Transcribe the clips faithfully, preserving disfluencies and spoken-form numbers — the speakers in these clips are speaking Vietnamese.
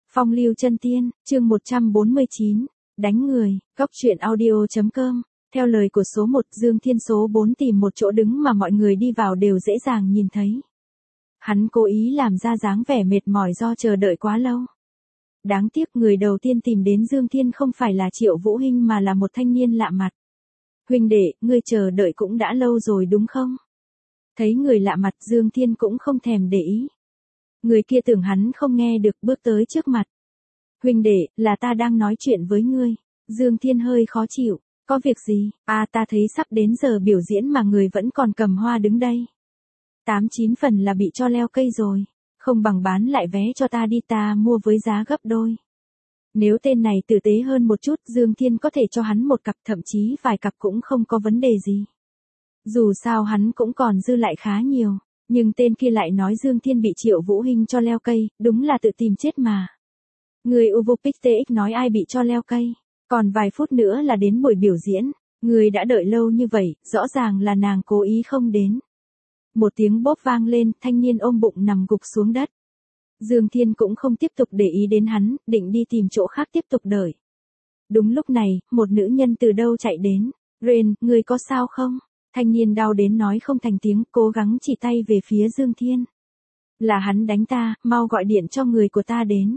Phong lưu chân tiên, chương một trăm bốn mươi chín, đánh người, góc truyện audio.com. Theo lời của số một, Dương Thiên số bốn tìm một chỗ đứng mà mọi người đi vào đều dễ dàng nhìn thấy. Hắn cố ý làm ra dáng vẻ mệt mỏi do chờ đợi quá lâu. Đáng tiếc người đầu tiên tìm đến Dương Thiên không phải là Triệu Vũ Hinh mà là một thanh niên lạ mặt. Huynh đệ, ngươi chờ đợi cũng đã lâu rồi đúng không? Thấy người lạ mặt, Dương Thiên cũng không thèm để ý. Người kia tưởng hắn không nghe được, bước tới trước mặt. Huynh đệ, là ta đang nói chuyện với ngươi. Dương Thiên hơi khó chịu. Có việc gì? À, ta thấy sắp đến giờ biểu diễn mà người vẫn còn cầm hoa đứng đây. Tám chín phần là bị cho leo cây rồi. Không bằng bán lại vé cho ta đi, ta mua với giá gấp đôi. Nếu tên này tử tế hơn một chút, Dương Thiên có thể cho hắn một cặp, thậm chí vài cặp cũng không có vấn đề gì. Dù sao hắn cũng còn dư lại khá nhiều. Nhưng tên kia lại nói Dương Thiên bị Triệu Vũ Hinh cho leo cây, đúng là tự tìm chết mà. Người Uvopix nói ai bị cho leo cây, còn vài phút nữa là đến buổi biểu diễn, người đã đợi lâu như vậy, rõ ràng là nàng cố ý không đến. Một tiếng bốp vang lên, thanh niên ôm bụng nằm gục xuống đất. Dương Thiên cũng không tiếp tục để ý đến hắn, định đi tìm chỗ khác tiếp tục đợi. Đúng lúc này, một nữ nhân từ đâu chạy đến. Ren, người có sao không? Thanh niên đau đến nói không thành tiếng, cố gắng chỉ tay về phía Dương Thiên. Là hắn đánh ta, mau gọi điện cho người của ta đến.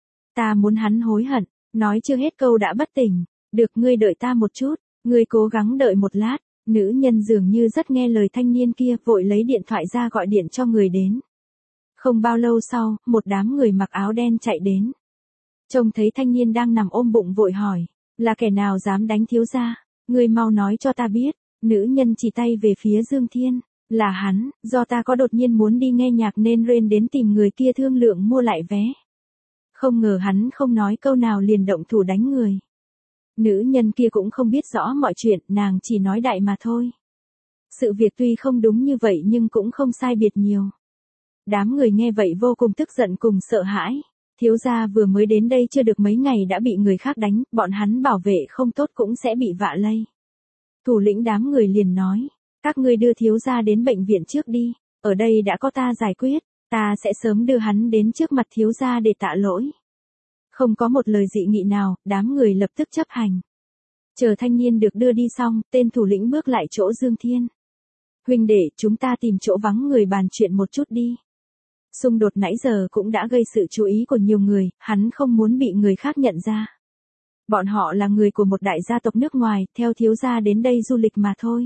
Ta muốn hắn hối hận, nói chưa hết câu đã bất tỉnh. Được, ngươi đợi ta một chút, ngươi cố gắng đợi một lát. Nữ nhân dường như rất nghe lời thanh niên kia, vội lấy điện thoại ra gọi điện cho người đến. Không bao lâu sau, một đám người mặc áo đen chạy đến. Trông thấy thanh niên đang nằm ôm bụng vội hỏi, là kẻ nào dám đánh thiếu gia? Ngươi mau nói cho ta biết. Nữ nhân chỉ tay về phía Dương Thiên, là hắn, do ta có đột nhiên muốn đi nghe nhạc nên Ren đến tìm người kia thương lượng mua lại vé. Không ngờ hắn không nói câu nào liền động thủ đánh người. Nữ nhân kia cũng không biết rõ mọi chuyện, nàng chỉ nói đại mà thôi. Sự việc tuy không đúng như vậy nhưng cũng không sai biệt nhiều. Đám người nghe vậy vô cùng tức giận cùng sợ hãi. Thiếu gia vừa mới đến đây chưa được mấy ngày đã bị người khác đánh, bọn hắn bảo vệ không tốt cũng sẽ bị vạ lây. Thủ lĩnh đám người liền nói, các ngươi đưa thiếu gia đến bệnh viện trước đi, ở đây đã có ta giải quyết, ta sẽ sớm đưa hắn đến trước mặt thiếu gia để tạ lỗi. Không có một lời dị nghị nào, đám người lập tức chấp hành. Chờ thanh niên được đưa đi xong, tên thủ lĩnh bước lại chỗ Dương Thiên. Huynh đệ, chúng ta tìm chỗ vắng người bàn chuyện một chút đi. Xung đột nãy giờ cũng đã gây sự chú ý của nhiều người, hắn không muốn bị người khác nhận ra. Bọn họ là người của một đại gia tộc nước ngoài, theo thiếu gia đến đây du lịch mà thôi.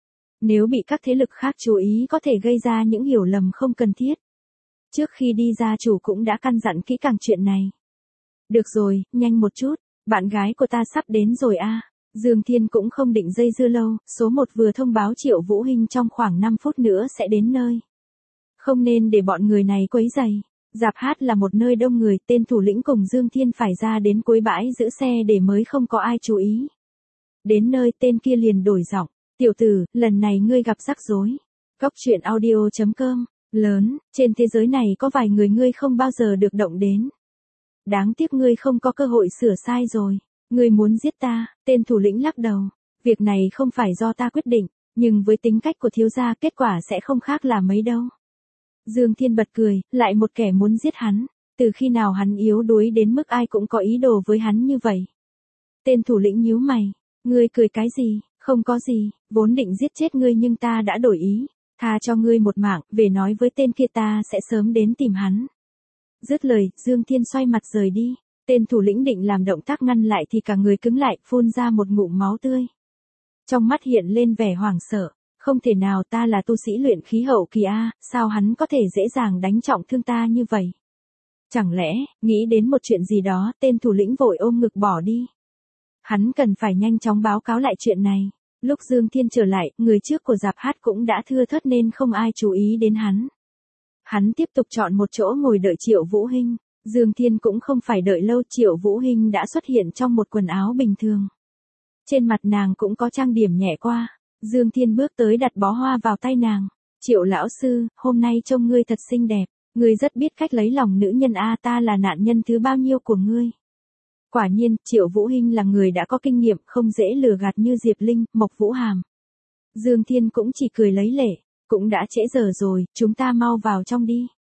Nếu bị các thế lực khác chú ý có thể gây ra những hiểu lầm không cần thiết. Trước khi đi gia chủ cũng đã căn dặn kỹ càng chuyện này. Được rồi, nhanh một chút, bạn gái của ta sắp đến rồi a. À. Dương Thiên cũng không định dây dưa lâu, số một vừa thông báo Triệu Vũ Hinh trong khoảng năm phút nữa sẽ đến nơi. Không nên để bọn người này quấy rầy. Dạp hát là một nơi đông người, tên thủ lĩnh cùng Dương Thiên phải ra đến cuối bãi giữ xe để mới không có ai chú ý. Đến nơi tên kia liền đổi giọng, tiểu tử, lần này ngươi gặp rắc rối. Góc truyện audio.com, lớn, trên thế giới này có vài người ngươi không bao giờ được động đến. Đáng tiếc ngươi không có cơ hội sửa sai rồi, ngươi muốn giết ta, tên thủ lĩnh lắc đầu. Việc này không phải do ta quyết định, nhưng với tính cách của thiếu gia kết quả sẽ không khác là mấy đâu. Dương Thiên bật cười, lại một kẻ muốn giết hắn, từ khi nào hắn yếu đuối đến mức ai cũng có ý đồ với hắn như vậy. Tên thủ lĩnh nhíu mày, ngươi cười cái gì, không có gì, vốn định giết chết ngươi nhưng ta đã đổi ý, tha cho ngươi một mạng, về nói với tên kia ta sẽ sớm đến tìm hắn. Dứt lời, Dương Thiên xoay mặt rời đi, tên thủ lĩnh định làm động tác ngăn lại thì cả người cứng lại, phun ra một ngụm máu tươi. Trong mắt hiện lên vẻ hoảng sợ. Không thể nào, ta là tu sĩ luyện khí hậu kỳ A, sao hắn có thể dễ dàng đánh trọng thương ta như vậy? Chẳng lẽ, nghĩ đến một chuyện gì đó, tên thủ lĩnh vội ôm ngực bỏ đi. Hắn cần phải nhanh chóng báo cáo lại chuyện này. Lúc Dương Thiên trở lại, người trước của dạp hát cũng đã thưa thớt nên không ai chú ý đến hắn. Hắn tiếp tục chọn một chỗ ngồi đợi Triệu Vũ Hinh. Dương Thiên cũng không phải đợi lâu, Triệu Vũ Hinh đã xuất hiện trong một quần áo bình thường. Trên mặt nàng cũng có trang điểm nhẹ qua. Dương Thiên bước tới đặt bó hoa vào tay nàng. Triệu lão sư, hôm nay trông ngươi thật xinh đẹp, ngươi rất biết cách lấy lòng nữ nhân a, ta là nạn nhân thứ bao nhiêu của ngươi. Quả nhiên, Triệu Vũ Hinh là người đã có kinh nghiệm, không dễ lừa gạt như Diệp Linh, Mộc Vũ Hàm. Dương Thiên cũng chỉ cười lấy lệ, cũng đã trễ giờ rồi, chúng ta mau vào trong đi.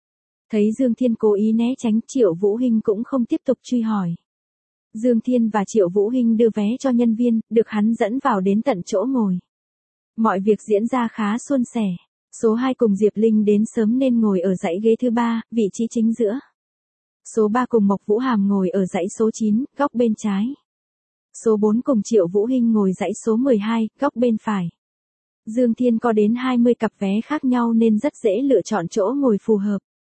Thấy Dương Thiên cố ý né tránh, Triệu Vũ Hinh cũng không tiếp tục truy hỏi. Dương Thiên và Triệu Vũ Hinh đưa vé cho nhân viên, được hắn dẫn vào đến tận chỗ ngồi. Mọi việc diễn ra khá suôn sẻ. Số hai cùng Diệp Linh đến sớm nên ngồi ở dãy ghế thứ ba, vị trí chính giữa. Số ba cùng Mộc Vũ Hàm ngồi ở dãy số chín, góc bên trái. Số bốn cùng Triệu Vũ Hinh ngồi dãy số mười hai, góc bên phải. Dương Thiên có đến hai mươi cặp vé khác nhau nên rất dễ lựa chọn chỗ ngồi phù hợp.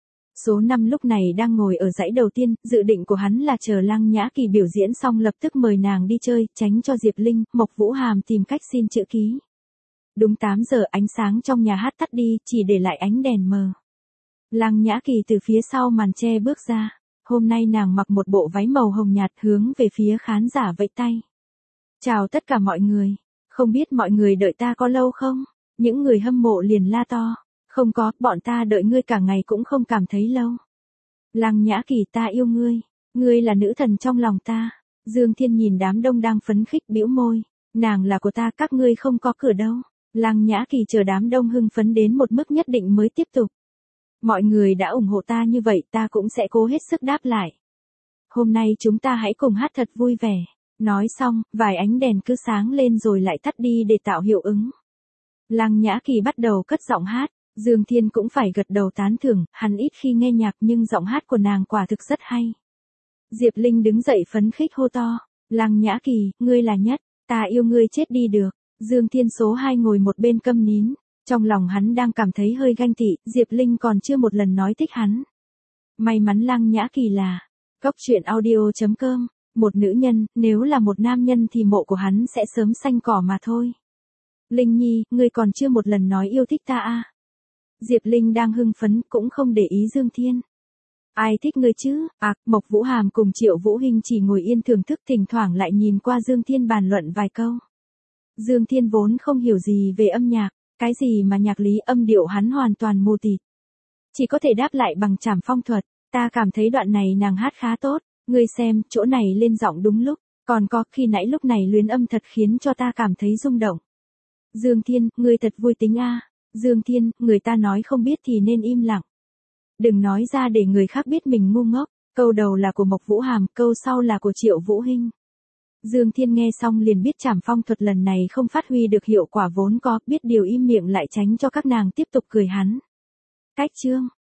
Số năm lúc này đang ngồi ở dãy đầu tiên, dự định của hắn là chờ Lăng Nhã Kỳ biểu diễn xong lập tức mời nàng đi chơi, tránh cho Diệp Linh, Mộc Vũ Hàm tìm cách xin chữ ký. Đúng tám giờ ánh sáng trong nhà hát tắt đi, chỉ để lại ánh đèn mờ. Lăng Nhã Kỳ từ phía sau màn che bước ra. Hôm nay nàng mặc một bộ váy màu hồng nhạt hướng về phía khán giả vẫy tay. Chào tất cả mọi người. Không biết mọi người đợi ta có lâu không? Những người hâm mộ liền la to. Không có, bọn ta đợi ngươi cả ngày cũng không cảm thấy lâu. Lăng Nhã Kỳ, ta yêu ngươi. Ngươi là nữ thần trong lòng ta. Dương Thiên nhìn đám đông đang phấn khích bĩu môi. Nàng là của ta, các ngươi không có cửa đâu. Lăng Nhã Kỳ chờ đám đông hưng phấn đến một mức nhất định mới tiếp tục. Mọi người đã ủng hộ ta như vậy, ta cũng sẽ cố hết sức đáp lại. Hôm nay chúng ta hãy cùng hát thật vui vẻ. Nói xong, vài ánh đèn cứ sáng lên rồi lại tắt đi để tạo hiệu ứng. Lăng Nhã Kỳ bắt đầu cất giọng hát. Dương Thiên cũng phải gật đầu tán thưởng, hắn ít khi nghe nhạc nhưng giọng hát của nàng quả thực rất hay. Diệp Linh đứng dậy phấn khích hô to. Lăng Nhã Kỳ, ngươi là nhất, ta yêu ngươi chết đi được. Dương Thiên số hai ngồi một bên câm nín. Trong lòng hắn đang cảm thấy hơi ganh tị, Diệp Linh còn chưa một lần nói thích hắn. May mắn Lăng Nhã Kỳ là Cốc truyện audio chấm com, một nữ nhân, nếu là một nam nhân thì mộ của hắn sẽ sớm xanh cỏ mà thôi. Linh Nhi, ngươi còn chưa một lần nói yêu thích ta à? Diệp Linh đang hưng phấn, cũng không để ý Dương Thiên. Ai thích ngươi chứ? À, Mộc Vũ Hàm cùng Triệu Vũ Hinh chỉ ngồi yên thưởng thức, thỉnh thoảng lại nhìn qua Dương Thiên bàn luận vài câu. Dương Thiên vốn không hiểu gì về âm nhạc, cái gì mà nhạc lý âm điệu hắn hoàn toàn mù tịt. Chỉ có thể đáp lại bằng trảm phong thuật, ta cảm thấy đoạn này nàng hát khá tốt, ngươi xem, chỗ này lên giọng đúng lúc, còn có khi nãy lúc này luyến âm thật khiến cho ta cảm thấy rung động. Dương Thiên, ngươi thật vui tính a. À. Dương Thiên, người ta nói không biết thì nên im lặng. Đừng nói ra để người khác biết mình ngu ngốc, câu đầu là của Mộc Vũ Hàm, câu sau là của Triệu Vũ Hinh. Dương Thiên nghe xong liền biết trảm phong thuật lần này không phát huy được hiệu quả vốn có, biết điều im miệng lại tránh cho các nàng tiếp tục cười hắn. Cách chương